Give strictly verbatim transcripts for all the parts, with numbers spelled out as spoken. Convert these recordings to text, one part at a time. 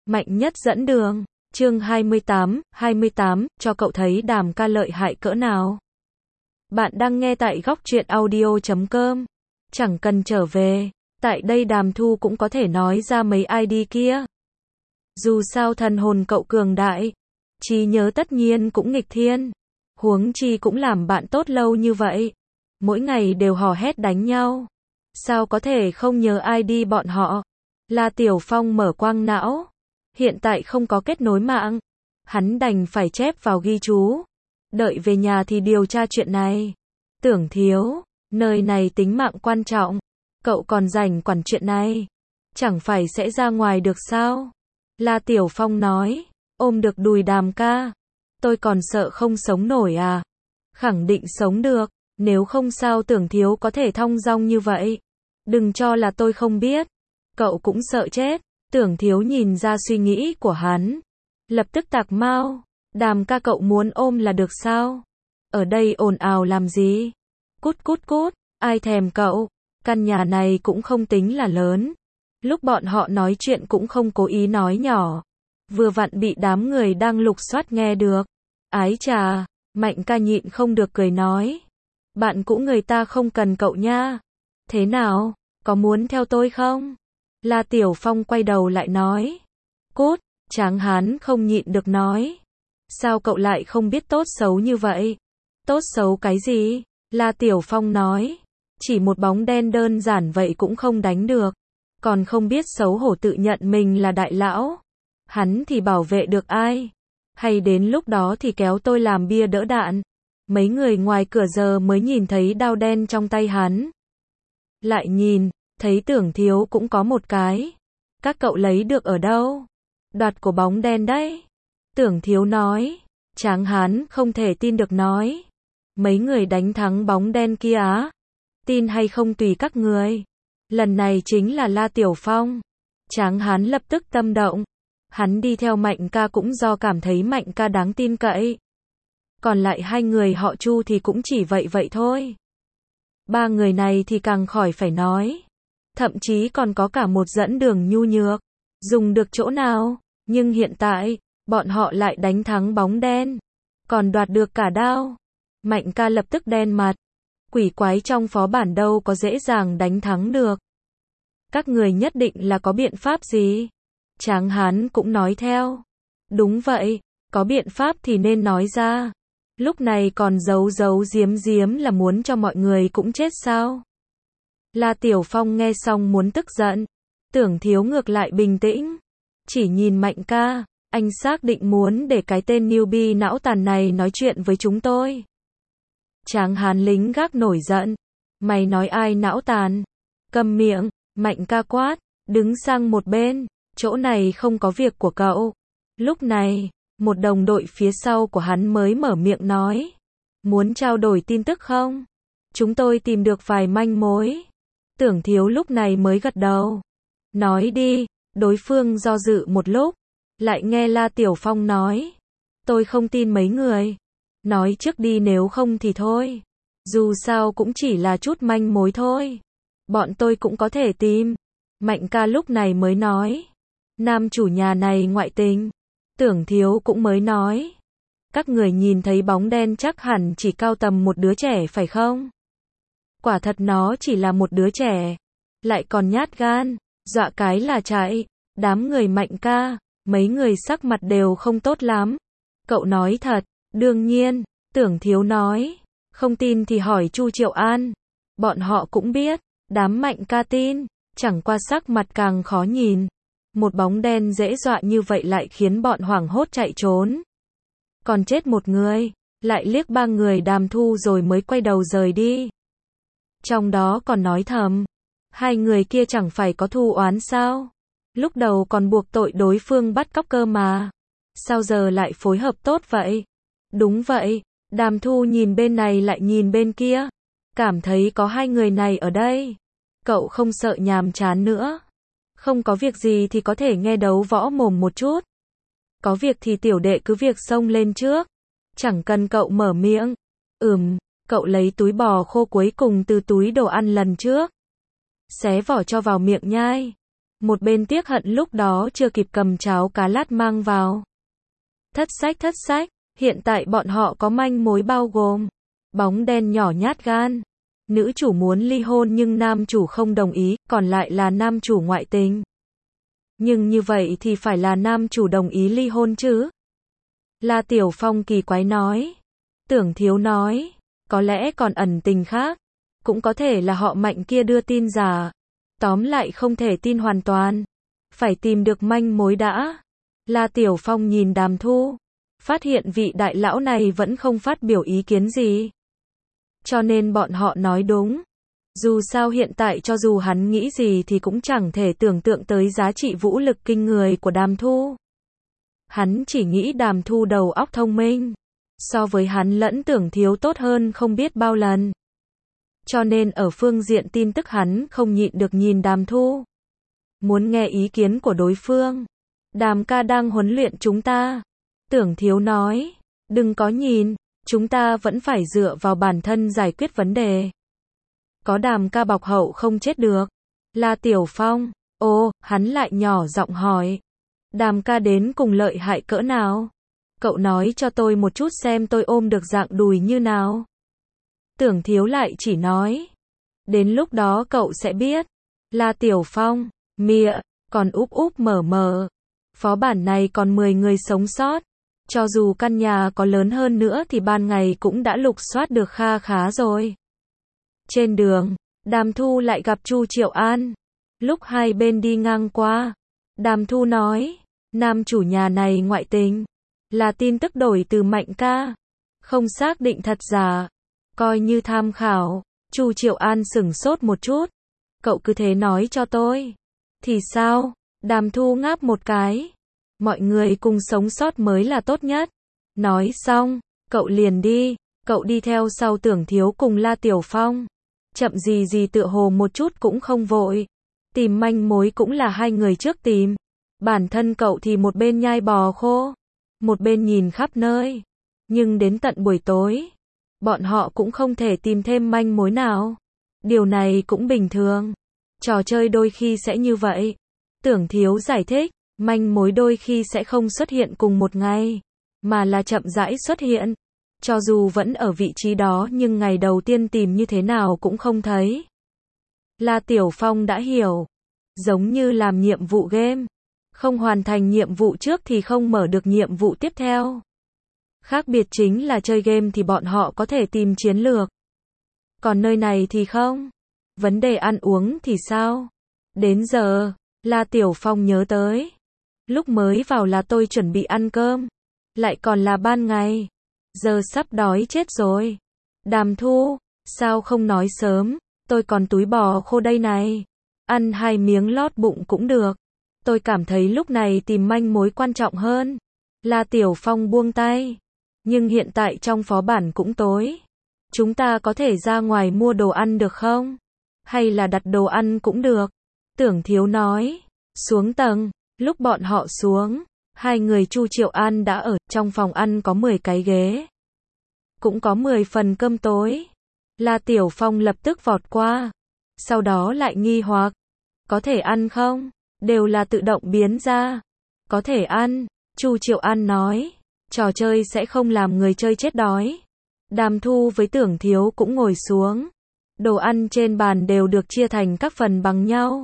Mạnh Nhất dẫn đường. Chương hai mươi tám, hai mươi tám, cho cậu thấy Đàm ca lợi hại cỡ nào. Bạn đang nghe tại góc truyện audio chấm com. Chẳng cần trở về, tại đây Đàm Thu cũng có thể nói ra mấy i đê kia. Dù sao thần hồn cậu cường đại, trí nhớ tất nhiên cũng nghịch thiên. Huống chi cũng làm bạn tốt lâu như vậy. Mỗi ngày đều hò hét đánh nhau. Sao có thể không nhớ i đê bọn họ? La Tiểu Phong mở quang não. Hiện tại không có kết nối mạng. Hắn đành phải chép vào ghi chú. Đợi về nhà thì điều tra chuyện này. Tưởng Thiếu, nơi này tính mạng quan trọng. Cậu còn rảnh quản chuyện này. Chẳng phải sẽ ra ngoài được sao? La Tiểu Phong nói. Ôm được đùi Đàm ca. Tôi còn sợ không sống nổi à? Khẳng định sống được. Nếu không sao Tưởng Thiếu có thể thong dong như vậy. Đừng cho là tôi không biết. Cậu cũng sợ chết. Tưởng Thiếu nhìn ra suy nghĩ của hắn. Lập tức tạc mau. Đàm ca cậu muốn ôm là được sao? Ở đây ồn ào làm gì? Cút cút cút. Ai thèm cậu? Căn nhà này cũng không tính là lớn. Lúc bọn họ nói chuyện cũng không cố ý nói nhỏ. Vừa vặn bị đám người đang lục soát nghe được. Ái chà, Mạnh ca nhịn không được cười nói. Bạn cũ người ta không cần cậu nha. Thế nào? Có muốn theo tôi không? La Tiểu Phong quay đầu lại nói. Cút, Tráng Hán không nhịn được nói. Sao cậu lại không biết tốt xấu như vậy? Tốt xấu cái gì? La Tiểu Phong nói. Chỉ một bóng đen đơn giản vậy cũng không đánh được. Còn không biết xấu hổ tự nhận mình là đại lão. Hắn thì bảo vệ được ai? Hay đến lúc đó thì kéo tôi làm bia đỡ đạn? Mấy người ngoài cửa giờ mới nhìn thấy đao đen trong tay hắn. Lại nhìn, thấy Tưởng Thiếu cũng có một cái. Các cậu lấy được ở đâu? Đoạt của bóng đen đấy. Tưởng Thiếu nói. Tráng Hán không thể tin được nói. Mấy người đánh thắng bóng đen kia á? Tin hay không tùy các người. Lần này chính là La Tiểu Phong. Tráng Hán lập tức tâm động. Hắn đi theo Mạnh ca cũng do cảm thấy Mạnh ca đáng tin cậy. Còn lại hai người họ Chu thì cũng chỉ vậy vậy thôi. Ba người này thì càng khỏi phải nói. Thậm chí còn có cả một dẫn đường nhu nhược. Dùng được chỗ nào? Nhưng hiện tại, bọn họ lại đánh thắng bóng đen. Còn đoạt được cả đao. Mạnh ca lập tức đen mặt. Quỷ quái trong phó bản đâu có dễ dàng đánh thắng được. Các người nhất định là có biện pháp gì? Tráng Hán cũng nói theo. Đúng vậy, có biện pháp thì nên nói ra. Lúc này còn giấu giấu giếm giếm là muốn cho mọi người cũng chết sao? La Tiểu Phong nghe xong muốn tức giận. Tưởng Thiếu ngược lại bình tĩnh. Chỉ nhìn Mạnh ca, anh xác định muốn để cái tên newbie não tàn này nói chuyện với chúng tôi. Tráng Hán lính gác nổi giận. Mày nói ai não tàn? Câm miệng, Mạnh ca quát, đứng sang một bên, chỗ này không có việc của cậu. Lúc này, một đồng đội phía sau của hắn mới mở miệng nói. Muốn trao đổi tin tức không? Chúng tôi tìm được vài manh mối. Tưởng Thiếu lúc này mới gật đầu. Nói đi, đối phương do dự một lúc. Lại nghe La Tiểu Phong nói. Tôi không tin mấy người. Nói trước đi nếu không thì thôi. Dù sao cũng chỉ là chút manh mối thôi. Bọn tôi cũng có thể tìm. Mạnh ca lúc này mới nói. Nam chủ nhà này ngoại tình. Tưởng Thiếu cũng mới nói. Các người nhìn thấy bóng đen chắc hẳn chỉ cao tầm một đứa trẻ phải không? Quả thật nó chỉ là một đứa trẻ. Lại còn nhát gan. Dọa cái là chạy. Đám người Mạnh ca. Mấy người sắc mặt đều không tốt lắm. Cậu nói thật. Đương nhiên. Tưởng Thiếu nói. Không tin thì hỏi Chu Triệu An. Bọn họ cũng biết. Đám Mạnh ca tin. Chẳng qua sắc mặt càng khó nhìn. Một bóng đen dễ dọa như vậy lại khiến bọn hoảng hốt chạy trốn. Còn chết một người. Lại liếc ba người Đàm Thu rồi mới quay đầu rời đi. Trong đó còn nói thầm. Hai người kia chẳng phải có thù oán sao? Lúc đầu còn buộc tội đối phương bắt cóc cơ mà. Sao giờ lại phối hợp tốt vậy? Đúng vậy. Đàm Thu nhìn bên này lại nhìn bên kia. Cảm thấy có hai người này ở đây. Cậu không sợ nhàm chán nữa. Không có việc gì thì có thể nghe đấu võ mồm một chút. Có việc thì tiểu đệ cứ việc xông lên trước. Chẳng cần cậu mở miệng. Ừm, cậu lấy túi bò khô cuối cùng từ túi đồ ăn lần trước. Xé vỏ cho vào miệng nhai. Một bên tiếc hận lúc đó chưa kịp cầm cháo cá lát mang vào. Thất sách thất sách, hiện tại bọn họ có manh mối bao gồm bóng đen nhỏ nhát gan. Nữ chủ muốn ly hôn nhưng nam chủ không đồng ý, còn lại là nam chủ ngoại tình. Nhưng như vậy thì phải là nam chủ đồng ý ly hôn chứ? La Tiểu Phong kỳ quái nói. Tưởng Thiếu nói, có lẽ còn ẩn tình khác. Cũng có thể là họ Mạnh kia đưa tin giả. Tóm lại không thể tin hoàn toàn. Phải tìm được manh mối đã. La Tiểu Phong nhìn Đàm Thu. Phát hiện vị đại lão này vẫn không phát biểu ý kiến gì. Cho nên bọn họ nói đúng. Dù sao hiện tại cho dù hắn nghĩ gì thì cũng chẳng thể tưởng tượng tới giá trị vũ lực kinh người của Đàm Thu. Hắn chỉ nghĩ Đàm Thu đầu óc thông minh. So với hắn lẫn Tưởng Thiếu tốt hơn không biết bao lần. Cho nên ở phương diện tin tức hắn không nhịn được nhìn Đàm Thu. Muốn nghe ý kiến của đối phương. Đàm ca đang huấn luyện chúng ta. Tưởng Thiếu nói. Đừng có nhìn. Chúng ta vẫn phải dựa vào bản thân giải quyết vấn đề. Có Đàm ca bọc hậu không chết được. La Tiểu Phong. Ồ, hắn lại nhỏ giọng hỏi. Đàm ca đến cùng lợi hại cỡ nào? Cậu nói cho tôi một chút xem tôi ôm được dạng đùi như nào. Tưởng Thiếu lại chỉ nói. Đến lúc đó cậu sẽ biết. La Tiểu Phong. Mịa, còn úp úp mở mở. Phó bản này còn mười người sống sót. Cho dù căn nhà có lớn hơn nữa thì ban ngày cũng đã lục soát được kha khá rồi. Trên đường, Đàm Thu lại gặp Chu Triệu An. Lúc hai bên đi ngang qua, Đàm Thu nói, nam chủ nhà này ngoại tình. Là tin tức đổi từ Mạnh ca. Không xác định thật giả. Coi như tham khảo. Chu Triệu An sửng sốt một chút. Cậu cứ thế nói cho tôi. Thì sao? Đàm Thu ngáp một cái. Mọi người cùng sống sót mới là tốt nhất. Nói xong, cậu liền đi. Cậu đi theo sau Tưởng Thiếu cùng La Tiểu Phong. Chậm gì gì tựa hồ một chút cũng không vội. Tìm manh mối cũng là hai người trước tìm. Bản thân cậu thì một bên nhai bò khô. Một bên nhìn khắp nơi. Nhưng đến tận buổi tối, bọn họ cũng không thể tìm thêm manh mối nào. Điều này cũng bình thường. Trò chơi đôi khi sẽ như vậy. Tưởng Thiếu giải thích, manh mối đôi khi sẽ không xuất hiện cùng một ngày, mà là chậm rãi xuất hiện. Cho dù vẫn ở vị trí đó nhưng ngày đầu tiên tìm như thế nào cũng không thấy. La Tiểu Phong đã hiểu. Giống như làm nhiệm vụ game. Không hoàn thành nhiệm vụ trước thì không mở được nhiệm vụ tiếp theo. Khác biệt chính là chơi game thì bọn họ có thể tìm chiến lược. Còn nơi này thì không. Vấn đề ăn uống thì sao? Đến giờ, La Tiểu Phong nhớ tới. Lúc mới vào là tôi chuẩn bị ăn cơm. Lại còn là ban ngày. Giờ sắp đói chết rồi. Đàm Thu, sao không nói sớm? Tôi còn túi bò khô đây này. Ăn hai miếng lót bụng cũng được. Tôi cảm thấy lúc này tìm manh mối quan trọng hơn. La Tiểu Phong buông tay. Nhưng hiện tại trong phó bản cũng tối. Chúng ta có thể ra ngoài mua đồ ăn được không? Hay là đặt đồ ăn cũng được. Tưởng Thiếu nói. Xuống tầng. Lúc bọn họ xuống, hai người Chu Triệu An đã ở. Trong phòng ăn có mười cái ghế. Cũng có mười phần cơm tối. La Tiểu Phong lập tức vọt qua. Sau đó lại nghi hoặc. Có thể ăn không? Đều là tự động biến ra. Có thể ăn. Chu Triệu An nói. Trò chơi sẽ không làm người chơi chết đói. Đàm Thu với Tưởng Thiếu cũng ngồi xuống. Đồ ăn trên bàn đều được chia thành các phần bằng nhau.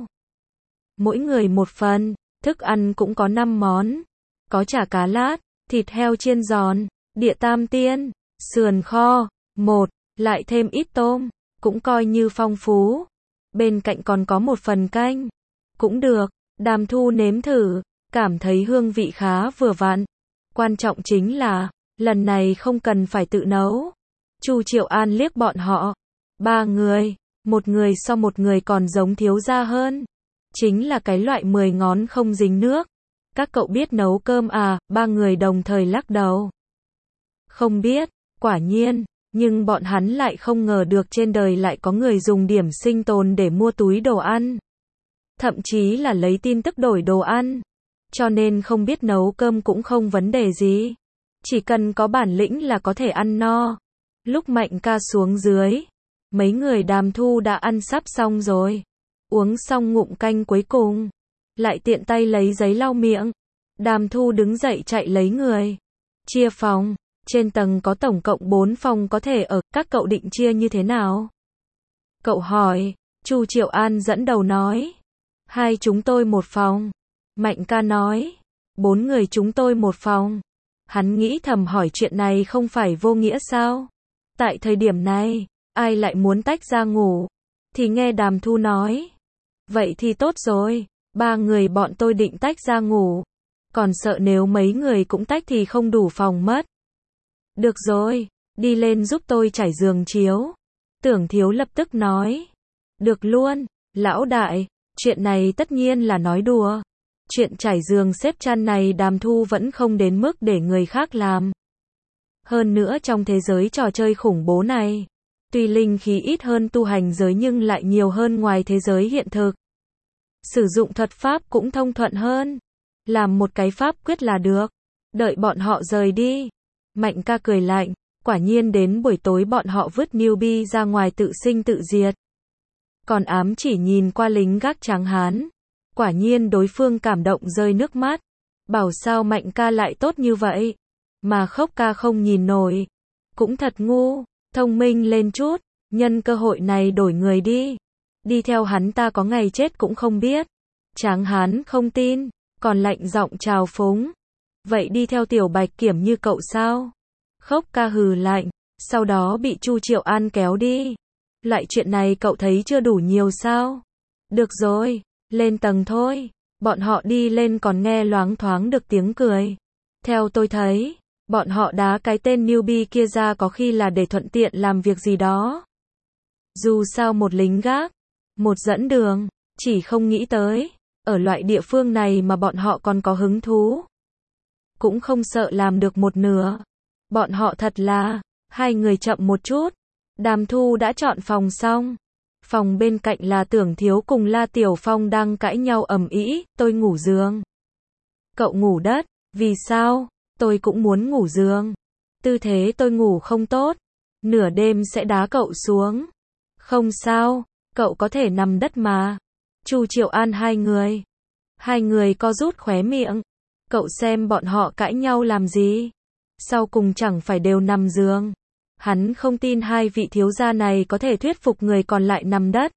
Mỗi người một phần. Thức ăn cũng có năm món. Có chả cá lát, thịt heo chiên giòn, địa tam tiên, sườn kho, một, lại thêm ít tôm. Cũng coi như phong phú. Bên cạnh còn có một phần canh. Cũng được. Đàm Thu nếm thử. Cảm thấy hương vị khá vừa vặn. Quan trọng chính là, lần này không cần phải tự nấu. Chu Triệu An liếc bọn họ. Ba người, một người so một người còn giống thiếu gia hơn. Chính là cái loại mười ngón không dính nước. Các cậu biết nấu cơm à? Ba người đồng thời lắc đầu. Không biết, quả nhiên, nhưng bọn hắn lại không ngờ được trên đời lại có người dùng điểm sinh tồn để mua túi đồ ăn. Thậm chí là lấy tin tức đổi đồ ăn. Cho nên không biết nấu cơm cũng không vấn đề gì. Chỉ cần có bản lĩnh là có thể ăn no. Lúc Mạnh ca xuống dưới, mấy người Đàm Thu đã ăn sắp xong rồi. Uống xong ngụm canh cuối cùng. lại tiện tay lấy giấy lau miệng. Đàm Thu đứng dậy chạy lấy người. Chia phòng, trên tầng có tổng cộng bốn phòng có thể ở, các cậu định chia như thế nào? Cậu hỏi, Chu Triệu An dẫn đầu nói. Hai chúng tôi một phòng. Mạnh ca nói, bốn người chúng tôi một phòng. Hắn nghĩ thầm hỏi chuyện này không phải vô nghĩa sao? Tại thời điểm này, ai lại muốn tách ra ngủ? Thì nghe Đàm Thu nói. Vậy thì tốt rồi, ba người bọn tôi định tách ra ngủ. Còn sợ nếu mấy người cũng tách thì không đủ phòng mất. Được rồi, đi lên giúp tôi trải giường chiếu. Tưởng Thiếu lập tức nói. Được luôn, lão đại, chuyện này tất nhiên là nói đùa. Chuyện trải giường xếp chăn này Đàm Thu vẫn không đến mức để người khác làm. Hơn nữa trong thế giới trò chơi khủng bố này, tuy linh khí ít hơn tu hành giới nhưng lại nhiều hơn ngoài thế giới hiện thực. Sử dụng thuật pháp cũng thông thuận hơn. Làm một cái pháp quyết là được. Đợi bọn họ rời đi. Mạnh ca cười lạnh. Quả nhiên đến buổi tối bọn họ vứt newbie ra ngoài tự sinh tự diệt. Còn ám chỉ nhìn qua lính gác tráng hán. Quả nhiên đối phương cảm động rơi nước mắt. Bảo sao Mạnh ca lại tốt như vậy. Mà Khốc ca không nhìn nổi. Cũng thật ngu. Thông minh lên chút. Nhân cơ hội này đổi người đi. Đi theo hắn ta có ngày chết cũng không biết. Tráng hán không tin. Còn lạnh giọng trào phúng. Vậy đi theo Tiểu Bạch Kiểm như cậu sao? Khốc ca hừ lạnh. Sau đó bị Chu Triệu An kéo đi. Lại chuyện này cậu thấy chưa đủ nhiều sao? Được rồi, lên tầng thôi. Bọn họ đi lên còn nghe loáng thoáng được tiếng cười. Theo tôi thấy, bọn họ đá cái tên newbie kia ra có khi là để thuận tiện làm việc gì đó. Dù sao một lính gác, một dẫn đường, chỉ không nghĩ tới. Ở loại địa phương này mà bọn họ còn có hứng thú. Cũng không sợ làm được một nửa. Bọn họ thật là, hai người chậm một chút. Đàm Thu đã chọn phòng xong. Phòng bên cạnh là Tưởng Thiếu cùng La Tiểu Phong đang cãi nhau ầm ĩ, tôi ngủ giường. Cậu ngủ đất, vì sao? Tôi cũng muốn ngủ giường. Tư thế tôi ngủ không tốt. Nửa đêm sẽ đá cậu xuống. Không sao, cậu có thể nằm đất mà. Chu Triệu An hai người. Hai người co rút khóe miệng. Cậu xem bọn họ cãi nhau làm gì. Sau cùng chẳng phải đều nằm giường. Hắn không tin hai vị thiếu gia này có thể thuyết phục người còn lại nằm đất.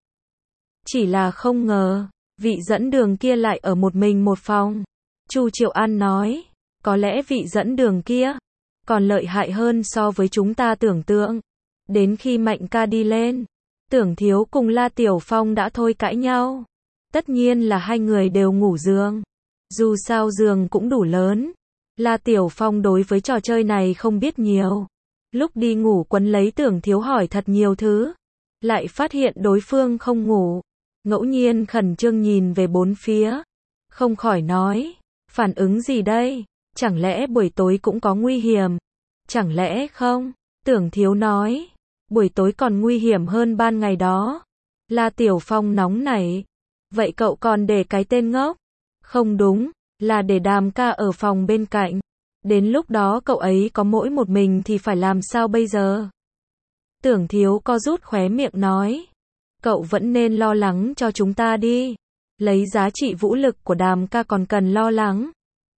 Chỉ là không ngờ, vị dẫn đường kia lại ở một mình một phòng. Chu Triệu An nói, có lẽ vị dẫn đường kia còn lợi hại hơn so với chúng ta tưởng tượng. Đến khi Mạnh ca đi lên, Tưởng Thiếu cùng La Tiểu Phong đã thôi cãi nhau. Tất nhiên là hai người đều ngủ giường. Dù sao giường cũng đủ lớn. La Tiểu Phong đối với trò chơi này không biết nhiều. Lúc đi ngủ quấn lấy Tưởng Thiếu hỏi thật nhiều thứ. Lại phát hiện đối phương không ngủ. Ngẫu nhiên khẩn trương nhìn về bốn phía. Không khỏi nói. Phản ứng gì đây? Chẳng lẽ buổi tối cũng có nguy hiểm? Chẳng lẽ không? Tưởng Thiếu nói. Buổi tối còn nguy hiểm hơn ban ngày đó. La Tiểu Phong nóng nảy. Vậy cậu còn để cái tên ngốc? Không đúng, là để Đàm ca ở phòng bên cạnh. Đến lúc đó cậu ấy có mỗi một mình thì phải làm sao bây giờ? Tưởng Thiếu co rút khóe miệng nói. Cậu vẫn nên lo lắng cho chúng ta đi. Lấy giá trị vũ lực của Đàm ca còn cần lo lắng.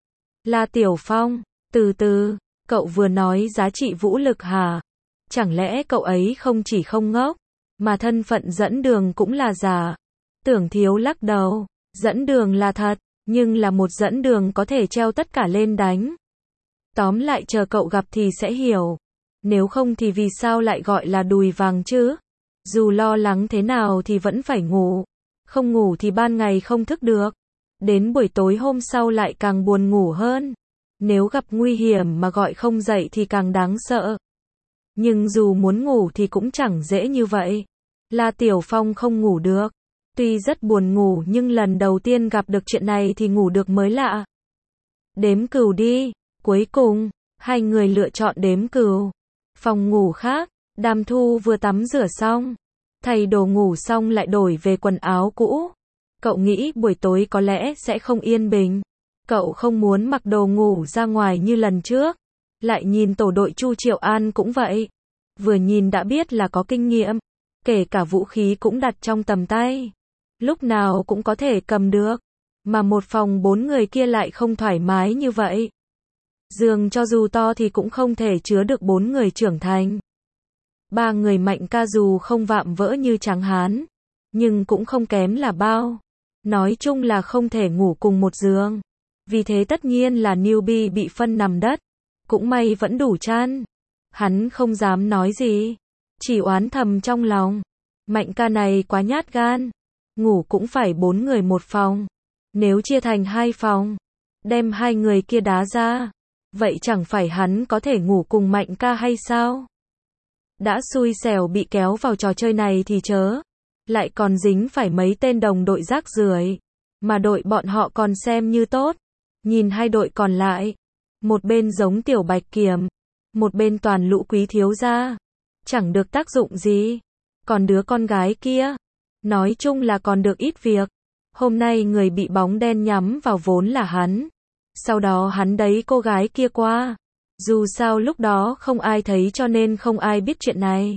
La Tiểu Phong, từ từ, cậu vừa nói giá trị vũ lực hả? Chẳng lẽ cậu ấy không chỉ không ngốc, mà thân phận dẫn đường cũng là giả? Tưởng Thiếu lắc đầu, dẫn đường là thật, nhưng là một dẫn đường có thể treo tất cả lên đánh. Tóm lại chờ cậu gặp thì sẽ hiểu. Nếu không thì vì sao lại gọi là đùi vàng chứ? Dù lo lắng thế nào thì vẫn phải ngủ. Không ngủ thì ban ngày không thức được. Đến buổi tối hôm sau lại càng buồn ngủ hơn. Nếu gặp nguy hiểm mà gọi không dậy thì càng đáng sợ. Nhưng dù muốn ngủ thì cũng chẳng dễ như vậy. La Tiểu Phong không ngủ được. Tuy rất buồn ngủ nhưng lần đầu tiên gặp được chuyện này thì ngủ được mới lạ. Đếm cừu đi. Cuối cùng, hai người lựa chọn đếm cừu. Phòng ngủ khác, Đàm Thu vừa tắm rửa xong. Thay đồ ngủ xong lại đổi về quần áo cũ. Cậu nghĩ buổi tối có lẽ sẽ không yên bình. Cậu không muốn mặc đồ ngủ ra ngoài như lần trước. Lại nhìn tổ đội Chu Triệu An cũng vậy. Vừa nhìn đã biết là có kinh nghiệm. Kể cả vũ khí cũng đặt trong tầm tay. Lúc nào cũng có thể cầm được. Mà một phòng bốn người kia lại không thoải mái như vậy. Giường cho dù to thì cũng không thể chứa được bốn người trưởng thành. Ba người Mạnh ca dù không vạm vỡ như Tráng Hán, nhưng cũng không kém là bao. Nói chung là không thể ngủ cùng một giường. Vì thế tất nhiên là newbie bị phân nằm đất. Cũng may vẫn đủ chăn. Hắn không dám nói gì. Chỉ oán thầm trong lòng. Mạnh ca này quá nhát gan. Ngủ cũng phải bốn người một phòng. Nếu chia thành hai phòng, đem hai người kia đá ra, vậy chẳng phải hắn có thể ngủ cùng Mạnh ca hay sao? Đã xui xẻo bị kéo vào trò chơi này thì chớ. Lại còn dính phải mấy tên đồng đội rác rưởi. Mà đội bọn họ còn xem như tốt. Nhìn hai đội còn lại. Một bên giống Tiểu Bạch Kiểm. Một bên toàn lũ quý thiếu gia. Chẳng được tác dụng gì. Còn đứa con gái kia. Nói chung là còn được ít việc. Hôm nay người bị bóng đen nhắm vào vốn là hắn. Sau đó hắn đẩy cô gái kia qua. Dù sao lúc đó không ai thấy cho nên không ai biết chuyện này.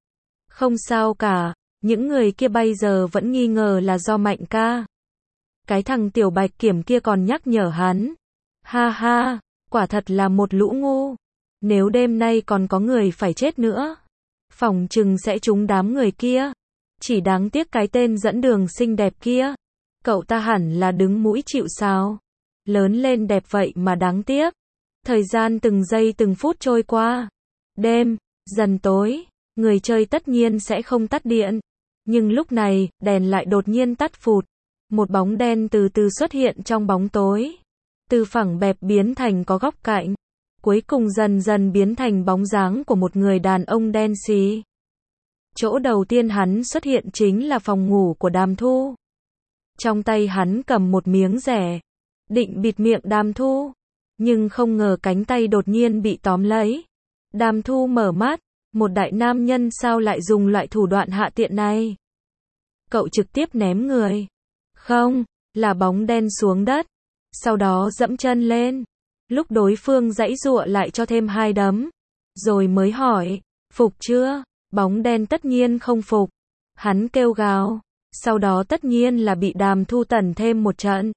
Không sao cả. Những người kia bây giờ vẫn nghi ngờ là do Mạnh ca. Cái thằng Tiểu Bạch Kiểm kia còn nhắc nhở hắn. Ha ha, quả thật là một lũ ngu. Nếu đêm nay còn có người phải chết nữa, phỏng chừng sẽ trúng đám người kia. Chỉ đáng tiếc cái tên dẫn đường xinh đẹp kia. Cậu ta hẳn là đứng mũi chịu sào. Lớn lên đẹp vậy mà đáng tiếc. Thời gian từng giây từng phút trôi qua. Đêm, dần tối. Người chơi tất nhiên sẽ không tắt điện. Nhưng lúc này, đèn lại đột nhiên tắt phụt. Một bóng đen từ từ xuất hiện trong bóng tối. Từ phẳng bẹp biến thành có góc cạnh. Cuối cùng dần dần biến thành bóng dáng của một người đàn ông đen xì. Chỗ đầu tiên hắn xuất hiện chính là phòng ngủ của Đàm Thu. Trong tay hắn cầm một miếng rẻ. Định bịt miệng Đàm Thu. Nhưng không ngờ cánh tay đột nhiên bị tóm lấy. Đàm Thu mở mắt. Một đại nam nhân sao lại dùng loại thủ đoạn hạ tiện này? Cậu trực tiếp ném người. Không, là bóng đen xuống đất. Sau đó dẫm chân lên. Lúc đối phương giãy giụa lại cho thêm hai đấm. Rồi mới hỏi, phục chưa? Bóng đen tất nhiên không phục. Hắn kêu gào. Sau đó tất nhiên là bị Đàm Thu tẩn thêm một trận.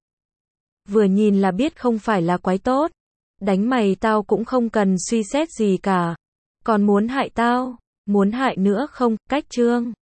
Vừa nhìn là biết không phải là quái tốt. Đánh mày tao cũng không cần suy xét gì cả. Còn muốn hại tao? Muốn hại nữa không? Cách chương